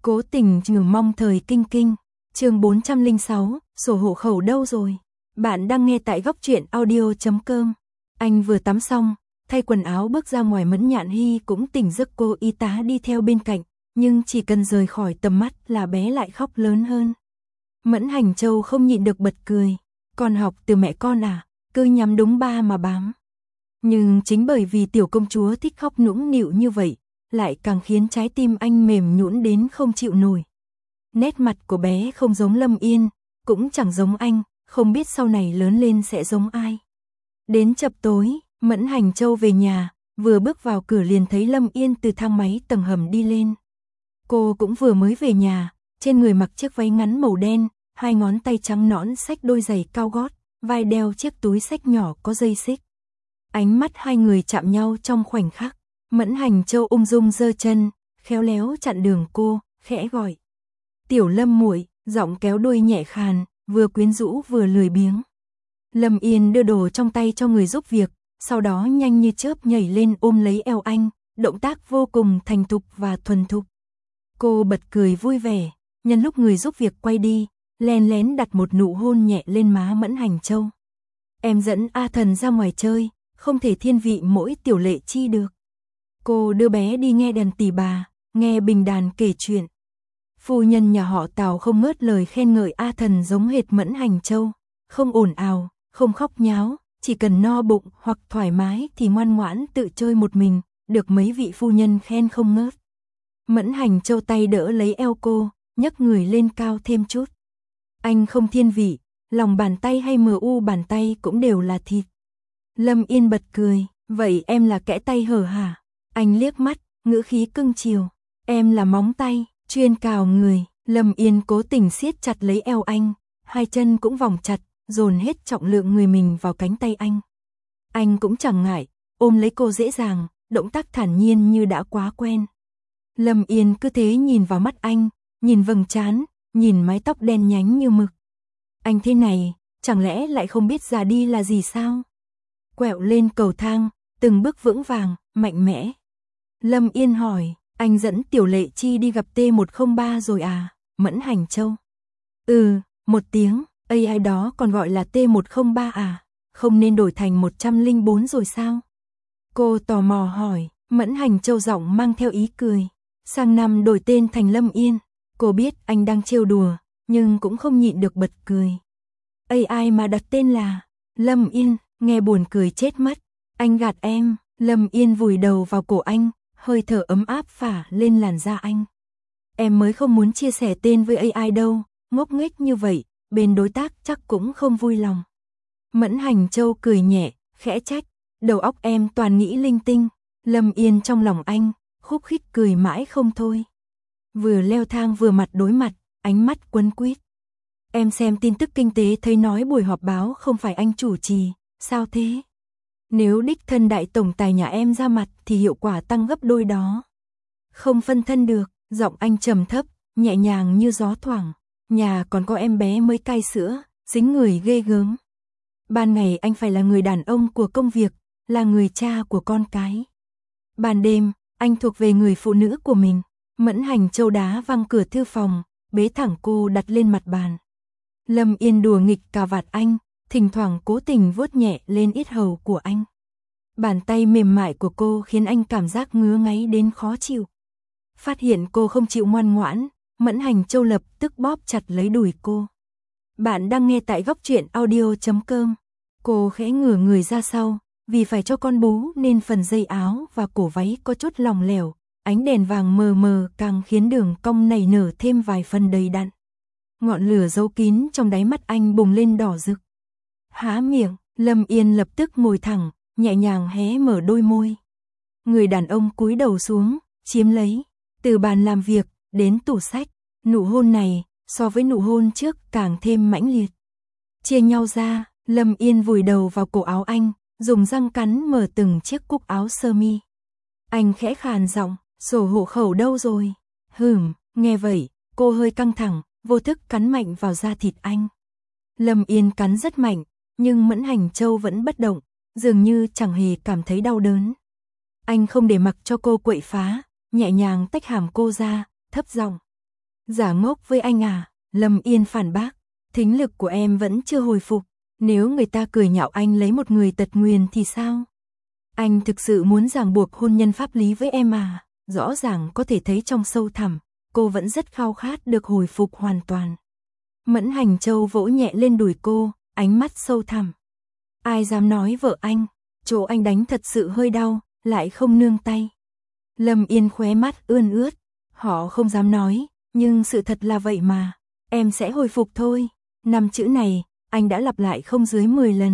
Cố Tình Trừ Mong Thời Kinh Kinh, chương 406, sổ hộ khẩu đâu rồi? Bạn đang nghe tại góc truyện audio.com. Anh vừa tắm xong, thay quần áo bước ra ngoài. Mẫn Nhạn Hy cũng tỉnh giấc, cô y tá đi theo bên cạnh, nhưng chỉ cần rời khỏi tầm mắt là bé lại khóc lớn hơn. Mẫn Hành Châu không nhịn được bật cười, con học từ mẹ con à, cứ nhắm đúng ba mà bám. Nhưng chính bởi vì tiểu công chúa thích khóc nũng nịu như vậy, lại càng khiến trái tim anh mềm nhũn đến không chịu nổi. Nét mặt của bé không giống Lâm Yên, cũng chẳng giống anh, không biết sau này lớn lên sẽ giống ai. Đến chập tối, Mẫn Hành Châu về nhà, vừa bước vào cửa liền thấy Lâm Yên từ thang máy tầng hầm đi lên. Cô cũng vừa mới về nhà, trên người mặc chiếc váy ngắn màu đen, hai ngón tay trắng nõn xách đôi giày cao gót, vai đeo chiếc túi xách nhỏ có dây xích. Ánh mắt hai người chạm nhau trong khoảnh khắc. Mẫn Hành Châu ung dung giơ chân, khéo léo chặn đường cô, khẽ gọi. Tiểu Lâm muội, giọng kéo đuôi nhẹ khàn, vừa quyến rũ vừa lười biếng. Lâm Yên đưa đồ trong tay cho người giúp việc, sau đó nhanh như chớp nhảy lên ôm lấy eo anh, động tác vô cùng thành thục và thuần thục. Cô bật cười vui vẻ, nhân lúc người giúp việc quay đi, len lén đặt một nụ hôn nhẹ lên má Mẫn Hành Châu. Em dẫn A Thần ra ngoài chơi, không thể thiên vị mỗi Tiểu Lệ Chi được. Cô đưa bé đi nghe đàn tỳ bà, nghe Bình Đàn kể chuyện. Phu nhân nhà họ Tào không ngớt lời khen ngợi A Thần giống hệt Mẫn Hành Châu, không ồn ào, không khóc nháo, chỉ cần no bụng hoặc thoải mái thì ngoan ngoãn tự chơi một mình, được mấy vị phu nhân khen không ngớt. Mẫn Hành Châu tay đỡ lấy eo cô, nhấc người lên cao thêm chút. Anh không thiên vị, lòng bàn tay hay mu bàn tay cũng đều là thịt. Lâm Yên bật cười, vậy em là kẽ tay hở hả? Anh liếc mắt, ngữ khí cưng chiều. Em là móng tay, chuyên cào người. Lâm Yên cố tình siết chặt lấy eo anh, hai chân cũng vòng chặt, dồn hết trọng lượng người mình vào cánh tay anh. Anh cũng chẳng ngại, ôm lấy cô dễ dàng, động tác thản nhiên như đã quá quen. Lâm Yên cứ thế nhìn vào mắt anh, nhìn vầng trán, nhìn mái tóc đen nhánh như mực. Anh thế này, chẳng lẽ lại không biết già đi là gì sao? Quẹo lên cầu thang, từng bước vững vàng, mạnh mẽ. Lâm Yên hỏi, anh dẫn Tiểu Lệ Chi đi gặp T103 rồi à? Mẫn Hành Châu. Một tiếng, AI đó còn gọi là T103 à? Không nên đổi thành 104 rồi sao? Cô tò mò hỏi. Mẫn Hành Châu giọng mang theo ý cười. Sang năm đổi tên thành Lâm Yên. Cô biết anh đang trêu đùa, nhưng cũng không nhịn được bật cười. AI mà đặt tên là Lâm Yên, nghe buồn cười chết mất. Anh gạt em. Lâm Yên vùi đầu vào cổ anh, hơi thở ấm áp phả lên làn da anh. Em mới không muốn chia sẻ tên với AI đâu, ngốc nghếch như vậy, bên đối tác chắc cũng không vui lòng. Mẫn Hành Châu cười nhẹ, khẽ trách, đầu óc em toàn nghĩ linh tinh. Lâm Yên trong lòng anh, khúc khích cười mãi không thôi. Vừa leo thang vừa mặt đối mặt, ánh mắt quấn quýt. Em xem tin tức kinh tế thấy nói buổi họp báo không phải anh chủ trì, sao thế? Nếu đích thân đại tổng tài nhà em ra mặt thì hiệu quả tăng gấp đôi đó. Không phân thân được, giọng anh trầm thấp, nhẹ nhàng như gió thoảng. Nhà còn có em bé mới cai sữa, dính người ghê gớm. Ban ngày anh phải là người đàn ông của công việc, là người cha của con cái. Ban đêm, anh thuộc về người phụ nữ của mình. Mẫn Hành Châu đá văng cửa thư phòng, bế thẳng cô đặt lên mặt bàn. Lâm Yên đùa nghịch cà vạt anh, thỉnh thoảng cố tình vuốt nhẹ lên yết hầu của anh. Bàn tay mềm mại của cô khiến anh cảm giác ngứa ngáy đến khó chịu. Phát hiện cô không chịu ngoan ngoãn, Mẫn Hành Châu lập tức bóp chặt lấy đùi cô. Bạn đang nghe tại góc truyện audio.com. Cô khẽ ngửa người ra sau, vì phải cho con bú nên phần dây áo và cổ váy có chút lỏng lẻo, ánh đèn vàng mờ mờ càng khiến đường cong nảy nở thêm vài phần đầy đặn. Ngọn lửa giấu kín trong đáy mắt anh bùng lên đỏ rực. Há miệng, Lâm Yên lập tức ngồi thẳng, nhẹ nhàng hé mở đôi môi. Người đàn ông cúi đầu xuống, chiếm lấy, từ bàn làm việc đến tủ sách, nụ hôn này so với nụ hôn trước càng thêm mãnh liệt. Chia nhau ra, Lâm Yên vùi đầu vào cổ áo anh, dùng răng cắn mở từng chiếc cúc áo sơ mi. Anh khẽ khàn giọng, sổ hộ khẩu đâu rồi? Nghe vậy, cô hơi căng thẳng, vô thức cắn mạnh vào da thịt anh. Lâm Yên cắn rất mạnh, nhưng Mẫn Hành Châu vẫn bất động, dường như chẳng hề cảm thấy đau đớn. Anh không để mặc cho cô quậy phá, nhẹ nhàng tách hàm cô ra, thấp giọng. Giả ngốc với anh à? Lâm Yên phản bác, thính lực của em vẫn chưa hồi phục, nếu người ta cười nhạo anh lấy một người tật nguyền thì sao? Anh thực sự muốn ràng buộc hôn nhân pháp lý với em à? Rõ ràng có thể thấy trong sâu thẳm, cô vẫn rất khao khát được hồi phục hoàn toàn. Mẫn Hành Châu vỗ nhẹ lên đùi cô, ánh mắt sâu thẳm. Ai dám nói vợ anh, chỗ anh đánh thật sự hơi đau, lại không nương tay. Lâm Yên khóe mắt ươn ướt, họ không dám nói, nhưng sự thật là vậy mà, em sẽ hồi phục thôi. 5 chữ này, anh đã lặp lại không dưới 10 lần.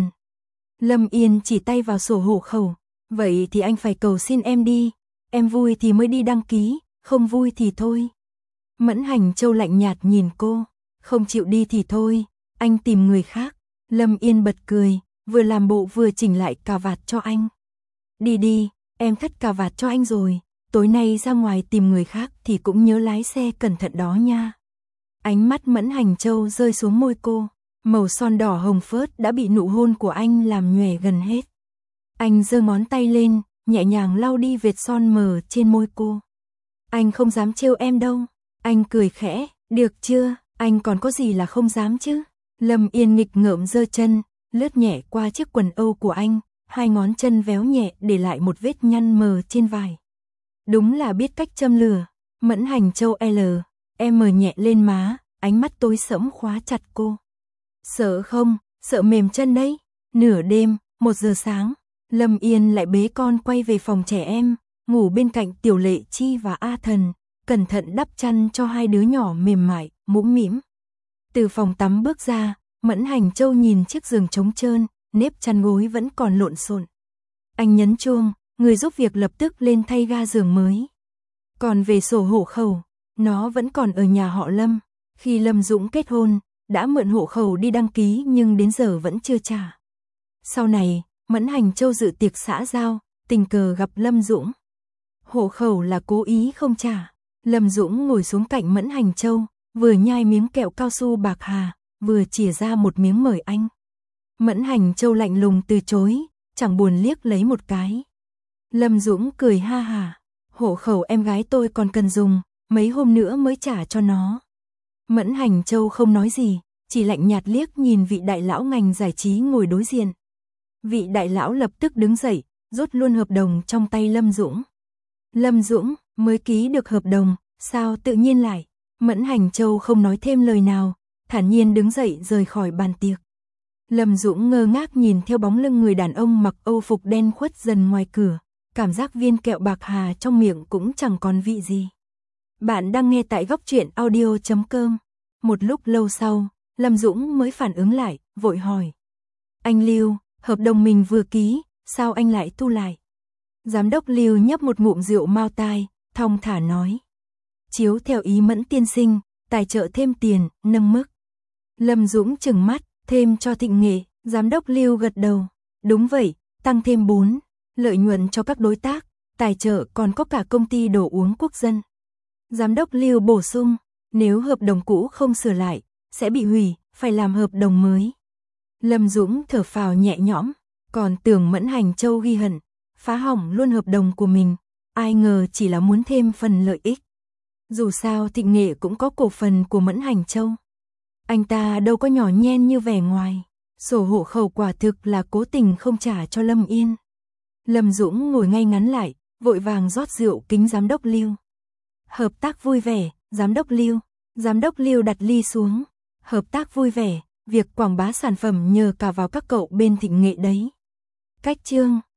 Lâm Yên chỉ tay vào sổ hộ khẩu, vậy thì anh phải cầu xin em đi, em vui thì mới đi đăng ký, không vui thì thôi. Mẫn Hành Châu lạnh nhạt nhìn cô, không chịu đi thì thôi, anh tìm người khác. Lâm Yên bật cười, vừa làm bộ vừa chỉnh lại cà vạt cho anh. Đi đi, em thắt cà vạt cho anh rồi, tối nay ra ngoài tìm người khác thì cũng nhớ lái xe cẩn thận đó nha. Ánh mắt Mẫn Hành Châu rơi xuống môi cô, màu son đỏ hồng phớt đã bị nụ hôn của anh làm nhòe gần hết. Anh giơ ngón tay lên, nhẹ nhàng lau đi vệt son mờ trên môi cô. Anh không dám trêu em đâu. Anh cười khẽ, được chưa, anh còn có gì là không dám chứ. Lâm Yên nghịch ngợm giơ chân, lướt nhẹ qua chiếc quần âu của anh, hai ngón chân véo nhẹ để lại một vết nhăn mờ trên vải. Đúng là biết cách châm lửa. Mẫn Hành Châu em mờ nhẹ lên má, ánh mắt tối sẫm khóa chặt cô. Sợ không, sợ mềm chân đấy. Nửa đêm, 1 giờ sáng, Lâm Yên lại bế con quay về phòng trẻ em, ngủ bên cạnh Tiểu Lệ Chi và A Thần, cẩn thận đắp chăn cho hai đứa nhỏ mềm mại, mũm mĩm. Từ phòng tắm bước ra, Mẫn Hành Châu nhìn chiếc giường trống trơn, nếp chăn gối vẫn còn lộn xộn. Anh nhấn chuông, người giúp việc lập tức lên thay ga giường mới. Còn về sổ hộ khẩu, nó vẫn còn ở nhà họ Lâm. Khi Lâm Dũng kết hôn, đã mượn hộ khẩu đi đăng ký nhưng đến giờ vẫn chưa trả. Sau này, Mẫn Hành Châu dự tiệc xã giao, tình cờ gặp Lâm Dũng. Hộ khẩu là cố ý không trả. Lâm Dũng ngồi xuống cạnh Mẫn Hành Châu, vừa nhai miếng kẹo cao su bạc hà, vừa chìa ra một miếng mời anh. Mẫn Hành Châu lạnh lùng từ chối, chẳng buồn liếc lấy một cái. Lâm Dũng cười ha hả, hộ khẩu em gái tôi còn cần dùng, mấy hôm nữa mới trả cho nó. Mẫn Hành Châu không nói gì, chỉ lạnh nhạt liếc nhìn vị đại lão ngành giải trí ngồi đối diện. Vị đại lão lập tức đứng dậy, rút luôn hợp đồng trong tay Lâm Dũng. Lâm Dũng, mới ký được hợp đồng, sao tự nhiên lại? Mẫn Hành Châu không nói thêm lời nào, thản nhiên đứng dậy rời khỏi bàn tiệc. Lâm Dũng ngơ ngác nhìn theo bóng lưng người đàn ông mặc âu phục đen khuất dần ngoài cửa, cảm giác viên kẹo bạc hà trong miệng cũng chẳng còn vị gì. Bạn đang nghe tại góc truyện audio.com. Một lúc lâu sau, Lâm Dũng mới phản ứng lại, vội hỏi. Anh Lưu, hợp đồng mình vừa ký, sao anh lại thu lại? Giám đốc Lưu nhấp một ngụm rượu mao tai, thong thả nói. Chiếu theo ý Mẫn tiên sinh, tài trợ thêm tiền, nâng mức. Lâm Dũng trừng mắt, thêm cho Thịnh Nghệ. Giám đốc Lưu gật đầu. Đúng vậy, tăng thêm 4. Lợi nhuận cho các đối tác, tài trợ còn có cả công ty đồ uống quốc dân. Giám đốc Lưu bổ sung, nếu hợp đồng cũ không sửa lại, sẽ bị hủy, phải làm hợp đồng mới. Lâm Dũng thở phào nhẹ nhõm, còn tưởng Mẫn Hành Châu ghi hận, phá hỏng luôn hợp đồng của mình, ai ngờ chỉ là muốn thêm phần lợi ích. Dù sao Thịnh Nghệ cũng có cổ phần của Mẫn Hành Châu. Anh ta đâu có nhỏ nhen như vẻ ngoài, sổ hộ khẩu quả thực là cố tình không trả cho Lâm Yên. Lâm Dũng ngồi ngay ngắn lại, vội vàng rót rượu kính giám đốc Lưu. Hợp tác vui vẻ, giám đốc Lưu. Giám đốc Lưu đặt ly xuống. Hợp tác vui vẻ, việc quảng bá sản phẩm nhờ cả vào các cậu bên Thịnh Nghệ đấy. Cách chương